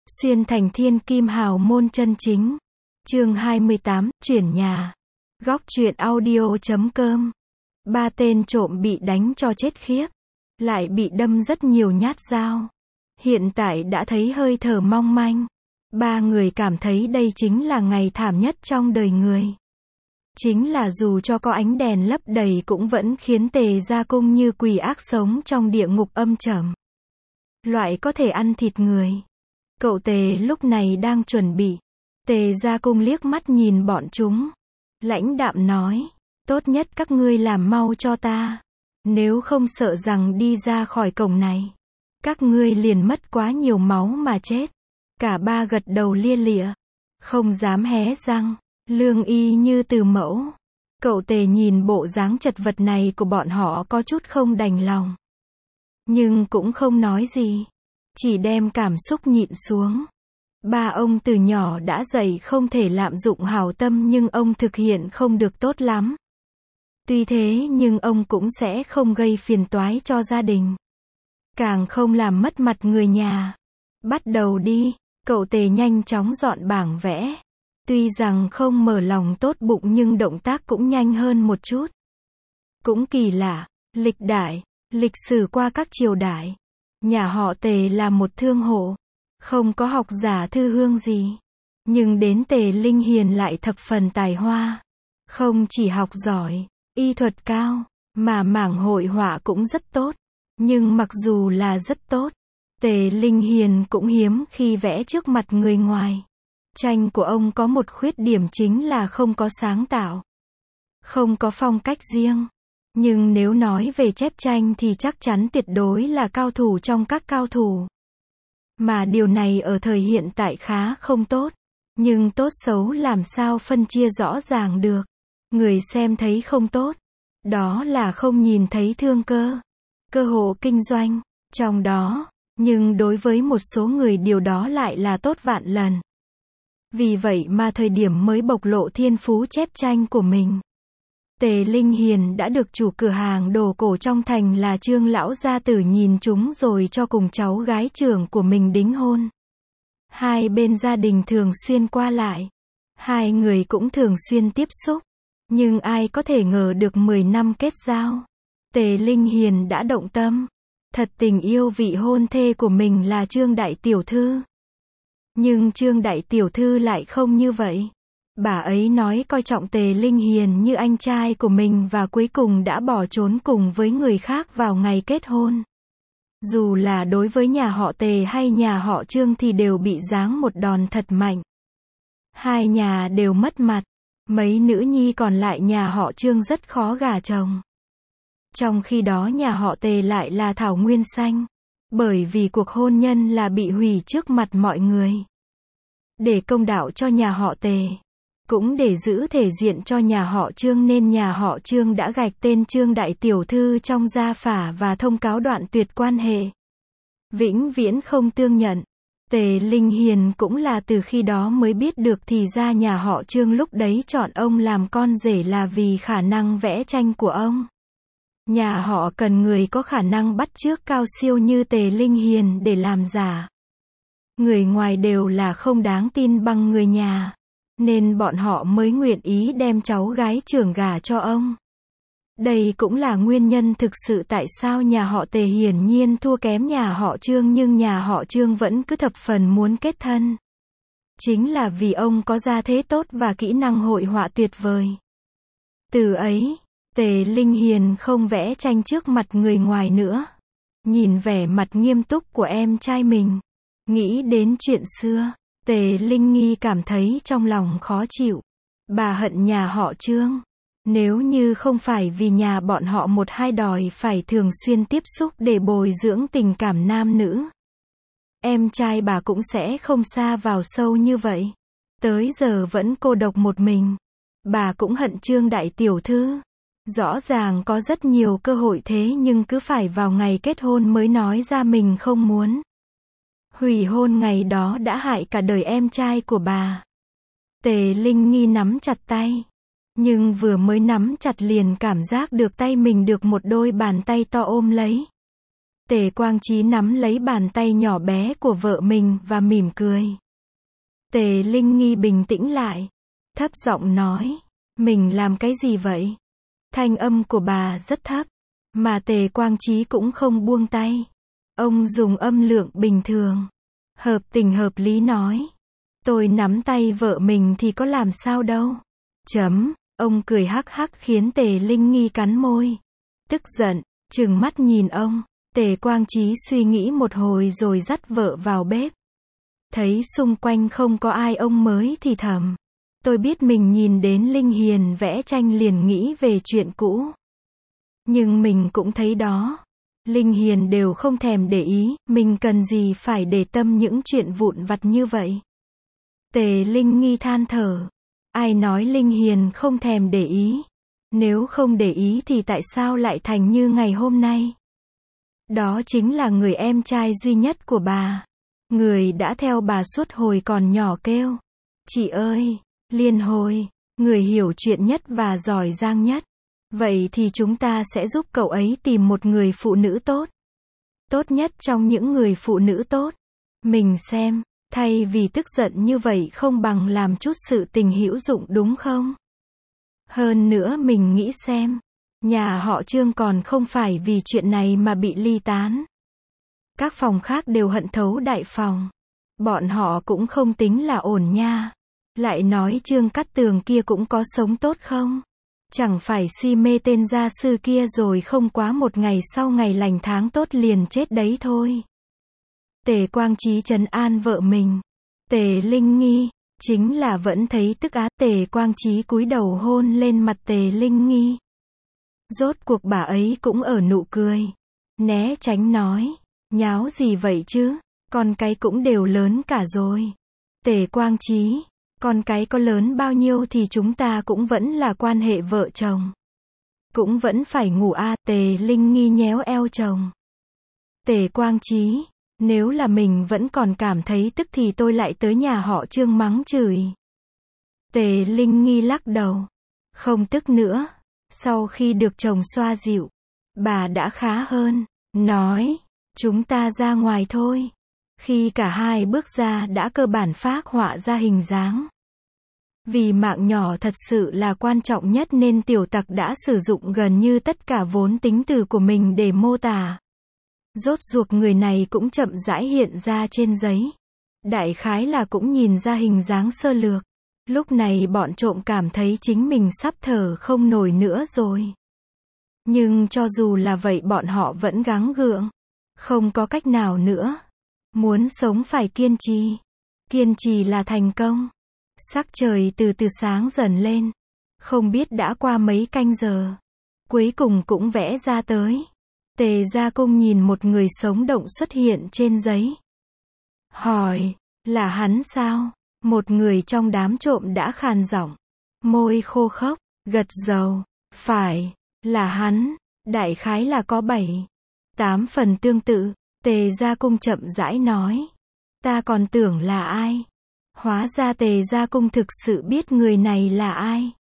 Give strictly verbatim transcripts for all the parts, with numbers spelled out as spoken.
Xuyên thành thiên kim hào môn chân chính. Chương hai mươi tám, chuyển nhà. Góc truyện audio chấm com. Ba tên trộm bị đánh cho chết khiếp, lại bị đâm rất nhiều nhát dao. Hiện tại đã thấy hơi thở mong manh. Ba người cảm thấy đây chính là ngày thảm nhất trong đời người. Chính là dù cho có ánh đèn lấp đầy cũng vẫn khiến Tề Gia Cung như quỷ ác sống trong địa ngục âm trầm. Loại có thể ăn thịt người. Cậu Tề lúc này đang chuẩn bị. Tề Gia Cung liếc mắt nhìn bọn chúng, lãnh đạm nói, tốt nhất các ngươi làm mau cho ta. Nếu không sợ rằng đi ra khỏi cổng này, các ngươi liền mất quá nhiều máu mà chết. Cả ba gật đầu lia lịa, không dám hé răng, lương y như từ mẫu. Cậu Tề nhìn bộ dáng chật vật này của bọn họ có chút không đành lòng, nhưng cũng không nói gì, chỉ đem cảm xúc nhịn xuống. Ba ông từ nhỏ đã dạy không thể lạm dụng hảo tâm, nhưng ông thực hiện không được tốt lắm. Tuy thế nhưng ông cũng sẽ không gây phiền toái cho gia đình, càng không làm mất mặt người nhà. Bắt đầu đi. Cậu Tề nhanh chóng dọn bảng vẽ. Tuy rằng không mở lòng tốt bụng nhưng động tác cũng nhanh hơn một chút. Cũng kỳ lạ, lịch đại, lịch sử qua các triều đại, nhà họ Tề là một thương hộ, không có học giả thư hương gì. Nhưng đến Tề Linh Hiền lại thập phần tài hoa. Không chỉ học giỏi, y thuật cao, mà mảng hội họa cũng rất tốt. Nhưng mặc dù là rất tốt, Tề Linh Hiền cũng hiếm khi vẽ trước mặt người ngoài. Tranh của ông có một khuyết điểm chính là không có sáng tạo, không có phong cách riêng. Nhưng nếu nói về chép tranh thì chắc chắn tuyệt đối là cao thủ trong các cao thủ. Mà điều này ở thời hiện tại khá không tốt. Nhưng tốt xấu làm sao phân chia rõ ràng được. Người xem thấy không tốt, đó là không nhìn thấy thương cơ, cơ hội kinh doanh trong đó. Nhưng đối với một số người điều đó lại là tốt vạn lần. Vì vậy mà thời điểm mới bộc lộ thiên phú chép tranh của mình, Tề Linh Hiền đã được chủ cửa hàng đồ cổ trong thành là Trương lão gia tử nhìn chúng rồi cho cùng cháu gái trưởng của mình đính hôn. Hai bên gia đình thường xuyên qua lại, hai người cũng thường xuyên tiếp xúc. Nhưng ai có thể ngờ được mười năm kết giao, Tề Linh Hiền đã động tâm, thật tình yêu vị hôn thê của mình là Trương đại tiểu thư. Nhưng Trương đại tiểu thư lại không như vậy. Bà ấy nói coi trọng Tề Linh Hiền như anh trai của mình và cuối cùng đã bỏ trốn cùng với người khác vào ngày kết hôn. Dù là đối với nhà họ Tề hay nhà họ Trương thì đều bị giáng một đòn thật mạnh. Hai nhà đều mất mặt. Mấy nữ nhi còn lại nhà họ Trương rất khó gả chồng. Trong khi đó nhà họ Tề lại là thảo nguyên xanh. Bởi vì cuộc hôn nhân là bị hủy trước mặt mọi người. Để công đạo cho nhà họ Tề, cũng để giữ thể diện cho nhà họ Trương nên nhà họ Trương đã gạch tên Trương đại tiểu thư trong gia phả và thông cáo đoạn tuyệt quan hệ. Vĩnh viễn không tương nhận. Tề Linh Hiền cũng là từ khi đó mới biết được thì ra nhà họ Trương lúc đấy chọn ông làm con rể là vì khả năng vẽ tranh của ông. Nhà họ cần người có khả năng bắt chước cao siêu như Tề Linh Hiền để làm giả. Người ngoài đều là không đáng tin bằng người nhà, nên bọn họ mới nguyện ý đem cháu gái trưởng gả cho ông. Đây cũng là nguyên nhân thực sự tại sao nhà họ Tề hiển nhiên thua kém nhà họ Trương nhưng nhà họ Trương vẫn cứ thập phần muốn kết thân. Chính là vì ông có gia thế tốt và kỹ năng hội họa tuyệt vời. Từ ấy, Tề Linh Hiền không vẽ tranh trước mặt người ngoài nữa. Nhìn vẻ mặt nghiêm túc của em trai mình, nghĩ đến chuyện xưa, Tề Linh Nghi cảm thấy trong lòng khó chịu. Bà hận nhà họ Trương. Nếu như không phải vì nhà bọn họ một hai đòi phải thường xuyên tiếp xúc để bồi dưỡng tình cảm nam nữ, em trai bà cũng sẽ không sa vào sâu như vậy. Tới giờ vẫn cô độc một mình. Bà cũng hận Trương đại tiểu thư. Rõ ràng có rất nhiều cơ hội thế nhưng cứ phải vào ngày kết hôn mới nói ra mình không muốn. Hủy hôn ngày đó đã hại cả đời em trai của bà. Tề Linh Nghi nắm chặt tay. Nhưng vừa mới nắm chặt liền cảm giác được tay mình được một đôi bàn tay to ôm lấy. Tề Quang Chí nắm lấy bàn tay nhỏ bé của vợ mình và mỉm cười. Tề Linh Nghi bình tĩnh lại, thấp giọng nói, mình làm cái gì vậy? Thanh âm của bà rất thấp, mà Tề Quang Chí cũng không buông tay. Ông dùng âm lượng bình thường, hợp tình hợp lý nói, tôi nắm tay vợ mình thì có làm sao đâu. Chấm, ông cười hắc hắc khiến Tề Linh Nghi cắn môi. Tức giận, trừng mắt nhìn ông, Tề Quang Chí suy nghĩ một hồi rồi dắt vợ vào bếp. Thấy xung quanh không có ai ông mới thì thầm. Tôi biết mình nhìn đến Linh Hiền vẽ tranh liền nghĩ về chuyện cũ. Nhưng mình cũng thấy đó. Linh Hiền đều không thèm để ý, mình cần gì phải để tâm những chuyện vụn vặt như vậy. Tề Linh Nghi than thở. Ai nói Linh Hiền không thèm để ý? Nếu không để ý thì tại sao lại thành như ngày hôm nay? Đó chính là người em trai duy nhất của bà. Người đã theo bà suốt hồi còn nhỏ kêu. Chị ơi, liên hồi, người hiểu chuyện nhất và giỏi giang nhất. Vậy thì chúng ta sẽ giúp cậu ấy tìm một người phụ nữ tốt. Tốt nhất trong những người phụ nữ tốt. Mình xem, thay vì tức giận như vậy không bằng làm chút sự tình hữu dụng đúng không? Hơn nữa mình nghĩ xem, nhà họ Trương còn không phải vì chuyện này mà bị ly tán. Các phòng khác đều hận thấu đại phòng. Bọn họ cũng không tính là ổn nha. Lại nói Trương Cát Tường kia cũng có sống tốt không? Chẳng phải si mê tên gia sư kia rồi không quá một ngày sau ngày lành tháng tốt liền chết đấy thôi. Tề Quang Chí trấn an vợ mình. Tề Linh Nghi, chính là vẫn thấy tức á. Tề Quang Chí cúi đầu hôn lên mặt Tề Linh Nghi. Rốt cuộc bà ấy cũng ở nụ cười. Né tránh nói, nháo gì vậy chứ, con cái cũng đều lớn cả rồi. Tề Quang Chí, con cái có lớn bao nhiêu thì chúng ta cũng vẫn là quan hệ vợ chồng. Cũng vẫn phải ngủ a. Tề Linh Nghi nhéo eo chồng. Tề Quang Chí, nếu là mình vẫn còn cảm thấy tức thì tôi lại tới nhà họ Trương mắng chửi. Tề Linh Nghi lắc đầu. Không tức nữa. Sau khi được chồng xoa dịu, bà đã khá hơn. Nói, chúng ta ra ngoài thôi. Khi cả hai bước ra đã cơ bản phác họa ra hình dáng. Vì mạng nhỏ thật sự là quan trọng nhất nên tiểu tặc đã sử dụng gần như tất cả vốn tính từ của mình để mô tả. Rốt ruột người này cũng chậm rãi hiện ra trên giấy. Đại khái là cũng nhìn ra hình dáng sơ lược. Lúc này bọn trộm cảm thấy chính mình sắp thở không nổi nữa rồi. Nhưng cho dù là vậy bọn họ vẫn gắng gượng. Không có cách nào nữa. Muốn sống phải kiên trì. Kiên trì là thành công. Sắc trời từ từ sáng dần lên. Không biết đã qua mấy canh giờ. Cuối cùng cũng vẽ ra tới. Tề Gia Cung nhìn một người sống động xuất hiện trên giấy. Hỏi, là hắn sao? Một người trong đám trộm đã khàn giọng. Môi khô khốc, gật đầu. Phải, là hắn. Đại khái là có bảy, tám phần tương tự. Tề Gia Cung chậm rãi nói. Ta còn tưởng là ai? Hóa ra Tề Gia Cung thực sự biết người này là ai.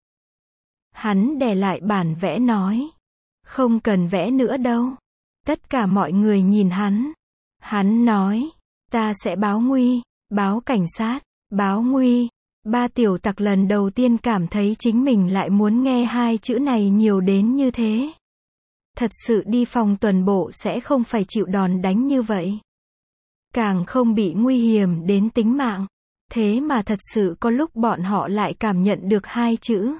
Hắn đè lại bản vẽ nói. Không cần vẽ nữa đâu. Tất cả mọi người nhìn hắn. Hắn nói. Ta sẽ báo nguy, báo cảnh sát, báo nguy. Ba tiểu tặc lần đầu tiên cảm thấy chính mình lại muốn nghe hai chữ này nhiều đến như thế. Thật sự đi phòng tuần bộ sẽ không phải chịu đòn đánh như vậy. Càng không bị nguy hiểm đến tính mạng. Thế mà thật sự có lúc bọn họ lại cảm nhận được hai chữ.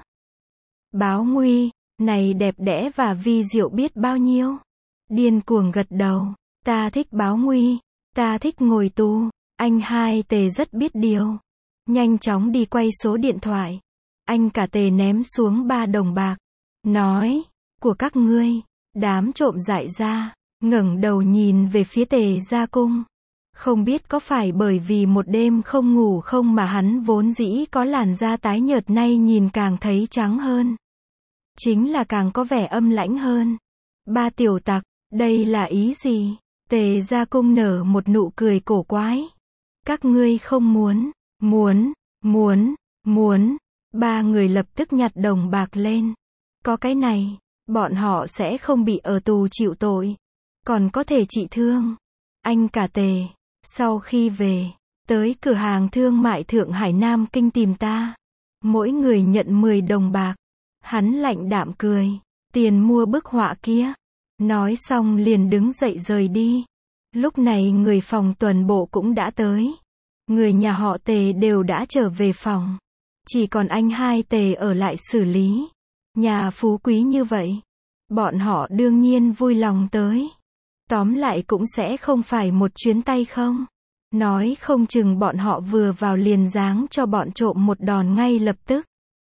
Báo nguy, này đẹp đẽ và vi diệu biết bao nhiêu. Điên cuồng gật đầu. Ta thích báo nguy. Ta thích ngồi tù. Anh hai Tề rất biết điều. Nhanh chóng đi quay số điện thoại. Anh cả Tề ném xuống ba đồng bạc. Nói, của các ngươi. Đám trộm dại ra, ngẩng đầu nhìn về phía Tề Gia Cung. Không biết có phải bởi vì một đêm không ngủ không mà hắn vốn dĩ có làn da tái nhợt nay nhìn càng thấy trắng hơn. Chính là càng có vẻ âm lãnh hơn. Ba tiểu tặc, đây là ý gì? Tề Gia Cung nở một nụ cười cổ quái. Các ngươi không muốn, muốn, muốn, muốn. Ba người lập tức nhặt đồng bạc lên. Có cái này, bọn họ sẽ không bị ở tù chịu tội. còn có thể trị thương. Anh cả Tề, sau khi về, tới cửa hàng thương mại Thượng Hải Nam Kinh tìm ta. Mỗi người nhận mười đồng bạc. Hắn lạnh đạm cười. Tiền mua bức họa kia. Nói xong liền đứng dậy rời đi. Lúc này người phòng tuần bộ cũng đã tới. Người nhà họ Tề đều đã trở về phòng. Chỉ còn anh hai Tề ở lại xử lý. Nhà phú quý như vậy. Bọn họ đương nhiên vui lòng tới. Tóm lại cũng sẽ không phải một chuyến tay không. Nói không chừng bọn họ vừa vào liền giáng cho bọn trộm một đòn ngay lập tức.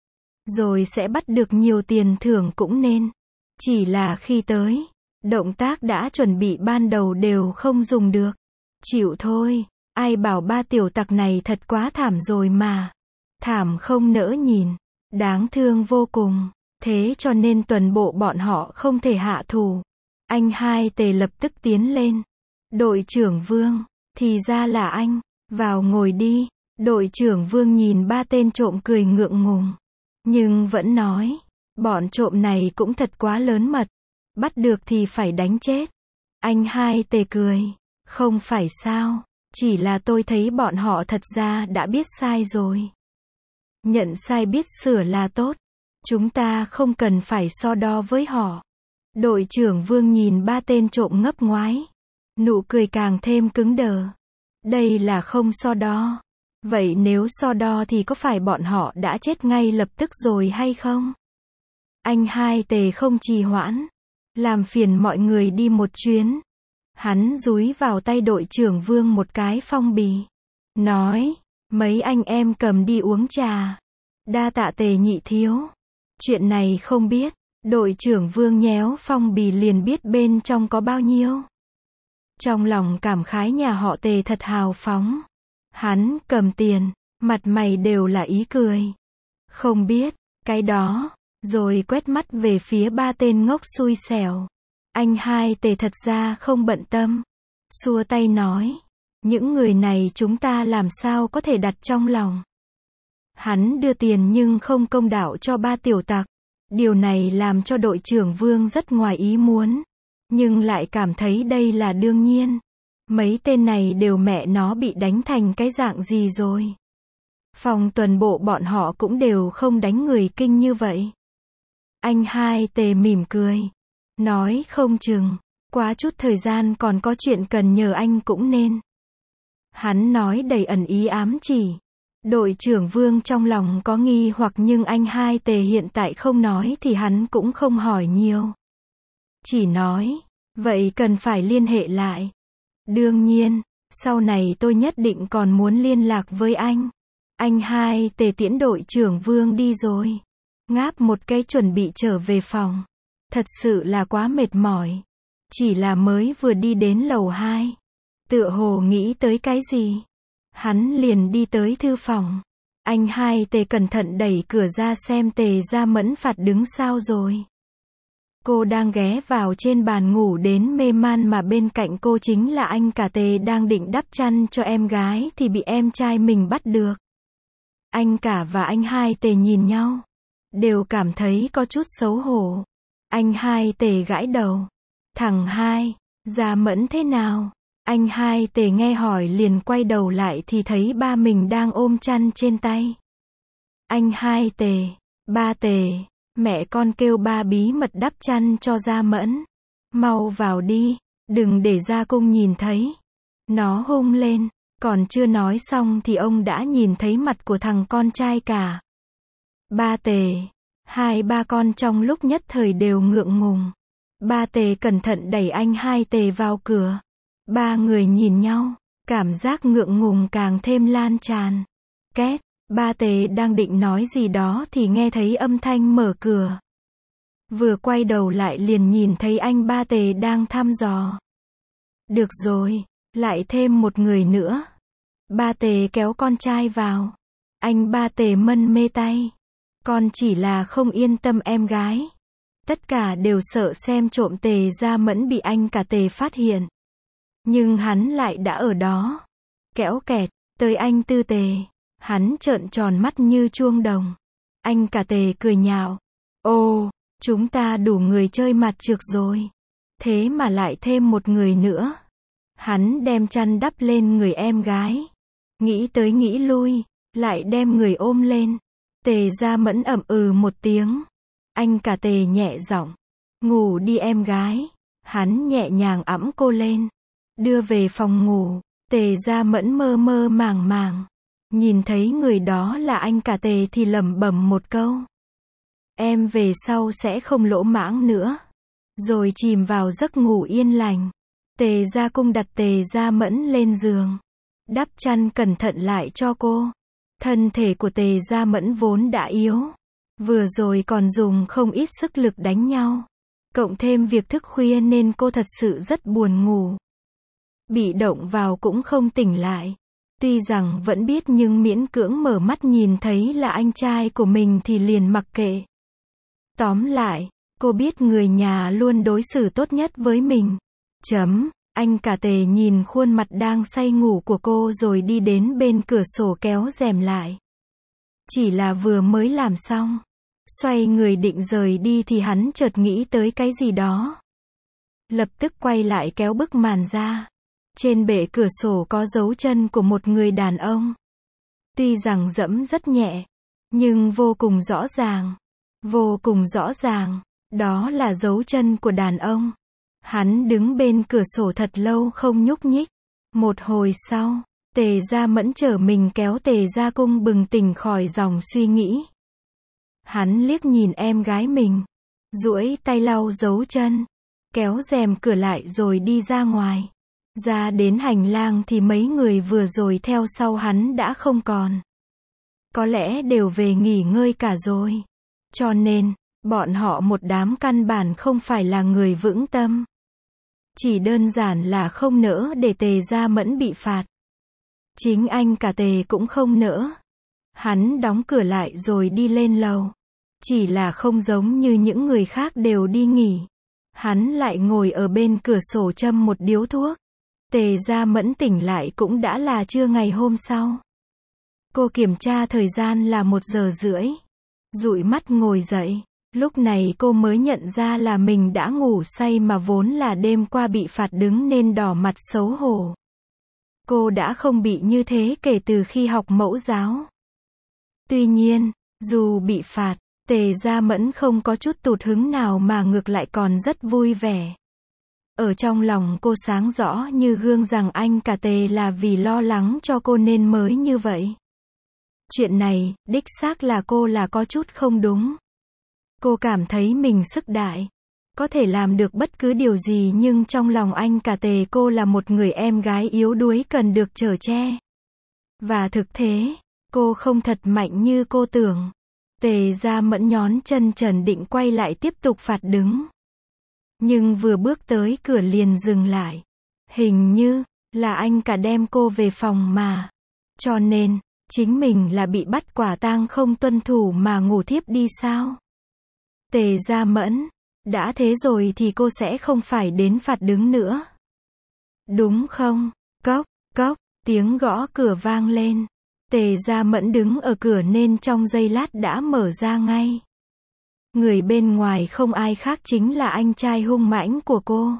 Rồi sẽ bắt được nhiều tiền thưởng cũng nên. Chỉ là khi tới, động tác đã chuẩn bị ban đầu đều không dùng được. Chịu thôi, ai bảo ba tiểu tặc này thật quá thảm rồi mà. Thảm không nỡ nhìn, đáng thương vô cùng. Thế cho nên tuần bộ bọn họ không thể hạ thủ. Anh hai Tề lập tức tiến lên. Đội trưởng Vương, thì ra là anh, vào ngồi đi. Đội trưởng Vương nhìn ba tên trộm cười ngượng ngùng. Nhưng vẫn nói, bọn trộm này cũng thật quá lớn mật. Bắt được thì phải đánh chết. Anh hai Tề cười, không phải sao, chỉ là tôi thấy bọn họ thật ra đã biết sai rồi. Nhận sai biết sửa là tốt. Chúng ta không cần phải so đo với họ. Đội trưởng Vương nhìn ba tên trộm ngấp ngoái. Nụ cười càng thêm cứng đờ. Đây là không so đo. Vậy nếu so đo thì có phải bọn họ đã chết ngay lập tức rồi hay không? Anh hai Tề không trì hoãn. Làm phiền mọi người đi một chuyến. Hắn dúi vào tay đội trưởng Vương một cái phong bì. Nói, mấy anh em cầm đi uống trà. Đa tạ Tề nhị thiếu. Chuyện này không biết. Đội trưởng Vương nhéo phong bì liền biết bên trong có bao nhiêu. Trong lòng cảm khái nhà họ Tề thật hào phóng. Hắn cầm tiền, mặt mày đều là ý cười. Không biết, cái đó, rồi quét mắt về phía ba tên ngốc xui xẻo. Anh hai Tề thật ra không bận tâm. Xua tay nói, những người này chúng ta làm sao có thể đặt trong lòng. Hắn đưa tiền nhưng không công đạo cho ba tiểu tặc. Điều này làm cho đội trưởng Vương rất ngoài ý muốn. Nhưng lại cảm thấy đây là đương nhiên. Mấy tên này đều mẹ nó bị đánh thành cái dạng gì rồi. Phòng tuần bộ bọn họ cũng đều không đánh người kinh như vậy. Anh hai Tề mỉm cười. Nói không chừng, quá chút thời gian còn có chuyện cần nhờ anh cũng nên. Hắn nói đầy ẩn ý ám chỉ. Đội trưởng Vương trong lòng có nghi hoặc nhưng anh hai Tề hiện tại không nói thì hắn cũng không hỏi nhiều. Chỉ nói, vậy cần phải liên hệ lại. Đương nhiên, sau này tôi nhất định còn muốn liên lạc với anh. Anh hai Tề tiễn đội trưởng Vương đi rồi. Ngáp một cái chuẩn bị trở về phòng. Thật sự là quá mệt mỏi. Chỉ là mới vừa đi đến lầu hai. Tựa hồ nghĩ tới cái gì. Hắn liền đi tới thư phòng. Anh hai Tề cẩn thận đẩy cửa ra xem Tề Gia Mẫn Phạt đứng sao rồi. Cô đang ghé vào trên bàn ngủ đến mê man mà bên cạnh cô chính là anh cả Tề đang định đắp chăn cho em gái thì bị em trai mình bắt được. Anh cả và anh hai Tề nhìn nhau. Đều cảm thấy có chút xấu hổ. Anh hai Tề gãi đầu. Thằng hai, Gia Mẫn thế nào? Anh hai Tề nghe hỏi liền quay đầu lại thì thấy ba mình đang ôm chăn trên tay. Anh hai Tề, ba Tề, mẹ con kêu ba bí mật đắp chăn cho Gia Mẫn. Mau vào đi, đừng để Gia Cung nhìn thấy. Nó hung lên, còn chưa nói xong thì ông đã nhìn thấy mặt của thằng con trai cả. Ba Tề, hai ba con trong lúc nhất thời đều ngượng ngùng. Ba Tề cẩn thận đẩy anh hai Tề vào cửa. Ba người nhìn nhau, cảm giác ngượng ngùng càng thêm lan tràn. Két, ba Tề đang định nói gì đó thì nghe thấy âm thanh mở cửa. Vừa quay đầu lại liền nhìn thấy anh ba Tề đang thăm dò. Được rồi, lại thêm một người nữa. Ba Tề kéo con trai vào. Anh ba Tề mân mê tay. Con chỉ là không yên tâm em gái. Tất cả đều sợ xem trộm Tề Gia Mẫn bị anh cả Tề phát hiện. Nhưng hắn lại đã ở đó. Kẽo kẹt, tới anh tư Tề. Hắn trợn tròn mắt như chuông đồng. Anh cả Tề cười nhạo. Ồ, chúng ta đủ người chơi mặt trược rồi. Thế mà lại thêm một người nữa. Hắn đem chăn đắp lên người em gái. Nghĩ tới nghĩ lui, lại đem người ôm lên. Tề Gia Mẫn ậm ừ một tiếng. Anh cả Tề nhẹ giọng. Ngủ đi em gái. Hắn nhẹ nhàng ẵm cô lên. Đưa về phòng ngủ. Tề Gia Mẫn mơ mơ màng màng. Nhìn thấy người đó là anh cả Tề thì lẩm bẩm một câu. Em về sau sẽ không lỗ mãng nữa. Rồi chìm vào giấc ngủ yên lành. Tề Gia Cung đặt Tề Gia Mẫn lên giường. Đắp chăn cẩn thận lại cho cô. Thân thể của Tề Gia Mẫn vốn đã yếu. Vừa rồi còn dùng không ít sức lực đánh nhau. Cộng thêm việc thức khuya nên cô thật sự rất buồn ngủ. Bị động vào cũng không tỉnh lại. Tuy rằng vẫn biết nhưng miễn cưỡng mở mắt nhìn thấy là anh trai của mình thì liền mặc kệ. Tóm lại, cô biết người nhà luôn đối xử tốt nhất với mình. Chấm, anh cả Tề nhìn khuôn mặt đang say ngủ của cô rồi đi đến bên cửa sổ kéo rèm lại. Chỉ là vừa mới làm xong. Xoay người định rời đi thì hắn chợt nghĩ tới cái gì đó. Lập tức quay lại kéo bức màn ra. Trên bệ cửa sổ có dấu chân của một người đàn ông. Tuy rằng dẫm rất nhẹ, nhưng vô cùng rõ ràng. Vô cùng rõ ràng, đó là dấu chân của đàn ông. Hắn đứng bên cửa sổ thật lâu không nhúc nhích. Một hồi sau, Tề Gia Mẫn trở mình kéo Tề Gia Cung bừng tỉnh khỏi dòng suy nghĩ. Hắn liếc nhìn em gái mình, duỗi tay lau dấu chân, kéo rèm cửa lại rồi đi ra ngoài. Ra đến hành lang thì mấy người vừa rồi theo sau hắn đã không còn. Có lẽ đều về nghỉ ngơi cả rồi. Cho nên, bọn họ một đám căn bản không phải là người vững tâm. Chỉ đơn giản là không nỡ để Tề Gia Mẫn bị phạt. Chính anh cả Tề cũng không nỡ. Hắn đóng cửa lại rồi đi lên lầu. Chỉ là không giống như những người khác đều đi nghỉ. Hắn lại ngồi ở bên cửa sổ châm một điếu thuốc. Tề Gia Mẫn tỉnh lại cũng đã là trưa ngày hôm sau. Cô kiểm tra thời gian là một giờ rưỡi. Dụi mắt ngồi dậy. Lúc này cô mới nhận ra là mình đã ngủ say mà vốn là đêm qua bị phạt đứng nên đỏ mặt xấu hổ. Cô đã không bị như thế kể từ khi học mẫu giáo. Tuy nhiên, dù bị phạt, Tề Gia Mẫn không có chút tụt hứng nào mà ngược lại còn rất vui vẻ. Ở trong lòng cô sáng rõ như gương rằng anh cả Tề là vì lo lắng cho cô nên mới như vậy. Chuyện này, đích xác là cô là có chút không đúng. Cô cảm thấy mình sức đại, có thể làm được bất cứ điều gì nhưng trong lòng anh cả Tề cô là một người em gái yếu đuối cần được chở che. Và thực thế, cô không thật mạnh như cô tưởng. Tề Gia Mẫn nhón chân trần định quay lại tiếp tục phạt đứng. Nhưng vừa bước tới cửa liền dừng lại. Hình như là anh cả đem cô về phòng mà. Cho nên, chính mình là bị bắt quả tang không tuân thủ mà ngủ thiếp đi sao? Tề Gia Mẫn, đã thế rồi thì cô sẽ không phải đến phạt đứng nữa. Đúng không? Cốc, cốc, tiếng gõ cửa vang lên. Tề Gia Mẫn đứng ở cửa nên trong giây lát đã mở ra ngay. Người bên ngoài không ai khác chính là anh trai hung mãnh của cô.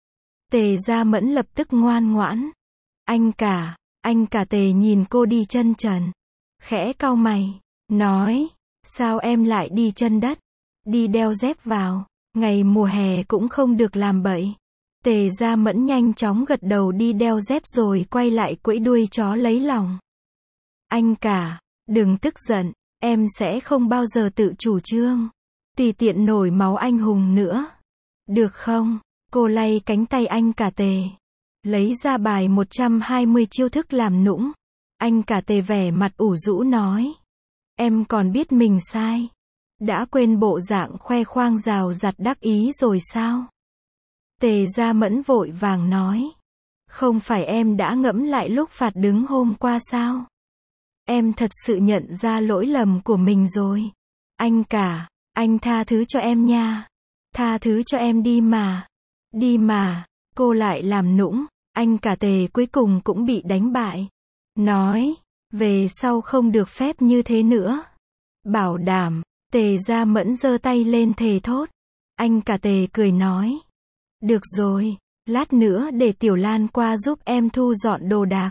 Tề Gia Mẫn lập tức ngoan ngoãn. Anh cả, anh cả Tề nhìn cô đi chân trần. Khẽ cau mày, nói, sao em lại đi chân đất? Đi đeo dép vào, ngày mùa hè cũng không được làm bậy. Tề Gia Mẫn nhanh chóng gật đầu đi đeo dép rồi quay lại quẫy đuôi chó lấy lòng. Anh cả, đừng tức giận, em sẽ không bao giờ tự chủ trương. Tùy tiện nổi máu anh hùng nữa. Được không? Cô lay cánh tay anh cả Tề. Lấy ra bài một trăm hai mươi chiêu thức làm nũng. Anh cả Tề vẻ mặt ủ rũ nói. Em còn biết mình sai. Đã quên bộ dạng khoe khoang rào rạt đắc ý rồi sao? Tề Gia Mẫn vội vàng nói. Không phải em đã ngẫm lại lúc phạt đứng hôm qua sao? Em thật sự nhận ra lỗi lầm của mình rồi. Anh cả, anh tha thứ cho em nha. Tha thứ cho em đi mà. Đi mà, cô lại làm nũng. Anh cả Tề cuối cùng cũng bị đánh bại. Nói, về sau không được phép như thế nữa. Bảo đảm. Tề Gia Mẫn giơ tay lên thề thốt. Anh cả Tề cười nói. Được rồi, lát nữa để Tiểu Lan qua giúp em thu dọn đồ đạc.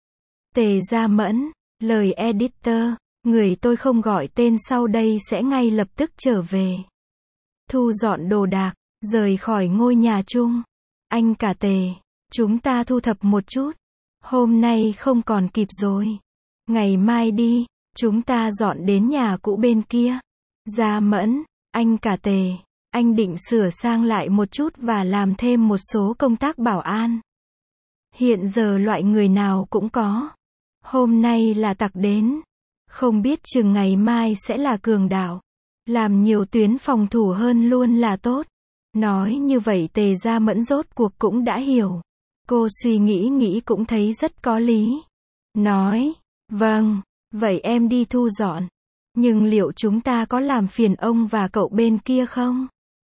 Tề Gia Mẫn, lời editor, người tôi không gọi tên sau đây sẽ ngay lập tức trở về. Thu dọn đồ đạc, rời khỏi ngôi nhà chung. Anh cả Tề, chúng ta thu thập một chút. Hôm nay không còn kịp rồi. Ngày mai đi, chúng ta dọn đến nhà cũ bên kia. Gia Mẫn, anh cả Tề, anh định sửa sang lại một chút và làm thêm một số công tác bảo an. Hiện giờ loại người nào cũng có. Hôm nay là tặc đến. Không biết chừng ngày mai sẽ là cường đạo. Làm nhiều tuyến phòng thủ hơn luôn là tốt. Nói như vậy Tề Gia Mẫn rốt cuộc cũng đã hiểu. Cô suy nghĩ nghĩ cũng thấy rất có lý. Nói, vâng, vậy em đi thu dọn. Nhưng liệu chúng ta có làm phiền ông và cậu bên kia không?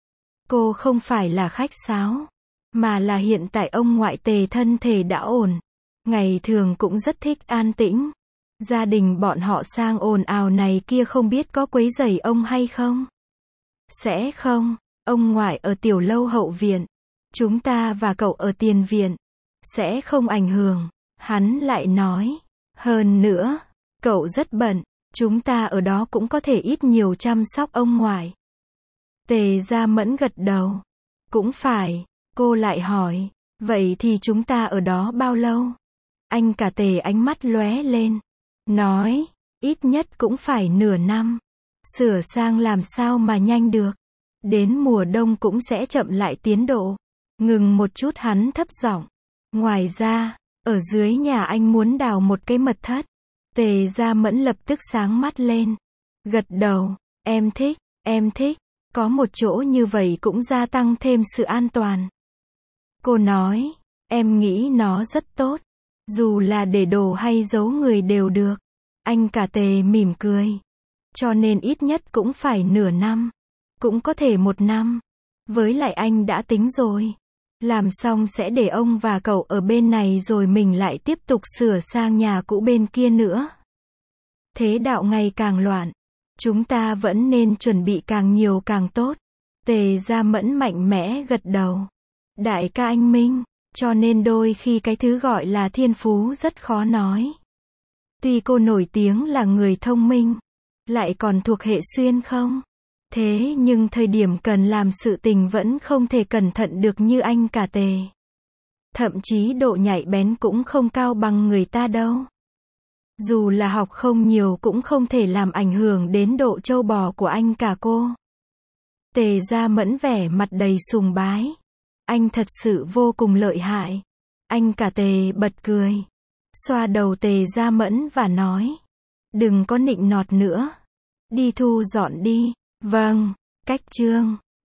Cô không phải là khách sáo, mà là hiện tại ông ngoại Tề thân thể đã ổn. Ngày thường cũng rất thích an tĩnh. Gia đình bọn họ sang ồn ào này kia không biết có quấy rầy ông hay không? Sẽ không, ông ngoại ở tiểu lâu hậu viện. Chúng ta và cậu ở tiền viện. Sẽ không ảnh hưởng. Hắn lại nói. Hơn nữa, cậu rất bận. Chúng ta ở đó cũng có thể ít nhiều chăm sóc ông ngoại. Tề Gia Mẫn gật đầu. Cũng phải. Cô lại hỏi. Vậy thì chúng ta ở đó bao lâu? Anh cả Tề ánh mắt lóe lên. Nói. Ít nhất cũng phải nửa năm. Sửa sang làm sao mà nhanh được. Đến mùa đông cũng sẽ chậm lại tiến độ. Ngừng một chút hắn thấp giọng. Ngoài ra, ở dưới nhà anh muốn đào một cái mật thất. Tề Gia Mẫn lập tức sáng mắt lên. Gật đầu. Em thích, em thích. Có một chỗ như vậy cũng gia tăng thêm sự an toàn. Cô nói. Em nghĩ nó rất tốt. Dù là để đồ hay giấu người đều được. Anh cả Tề mỉm cười. Cho nên ít nhất cũng phải nửa năm. Cũng có thể một năm. Với lại anh đã tính rồi. Làm xong sẽ để ông và cậu ở bên này rồi mình lại tiếp tục sửa sang nhà cũ bên kia nữa. Thế đạo ngày càng loạn. Chúng ta vẫn nên chuẩn bị càng nhiều càng tốt. Tề Gia Mẫn mạnh mẽ gật đầu. Đại ca anh minh. Cho nên đôi khi cái thứ gọi là thiên phú rất khó nói. Tuy cô nổi tiếng là người thông minh. Lại còn thuộc hệ xuyên không? Thế nhưng thời điểm cần làm sự tình vẫn không thể cẩn thận được như anh cả Tề. Thậm chí độ nhạy bén cũng không cao bằng người ta đâu. Dù là học không nhiều cũng không thể làm ảnh hưởng đến độ trâu bò của anh cả cô. Tề Gia Mẫn vẻ mặt đầy sùng bái. Anh thật sự vô cùng lợi hại. Anh cả Tề bật cười. Xoa đầu Tề Gia Mẫn và nói. Đừng có nịnh nọt nữa. Đi thu dọn đi. Vâng, cách chương.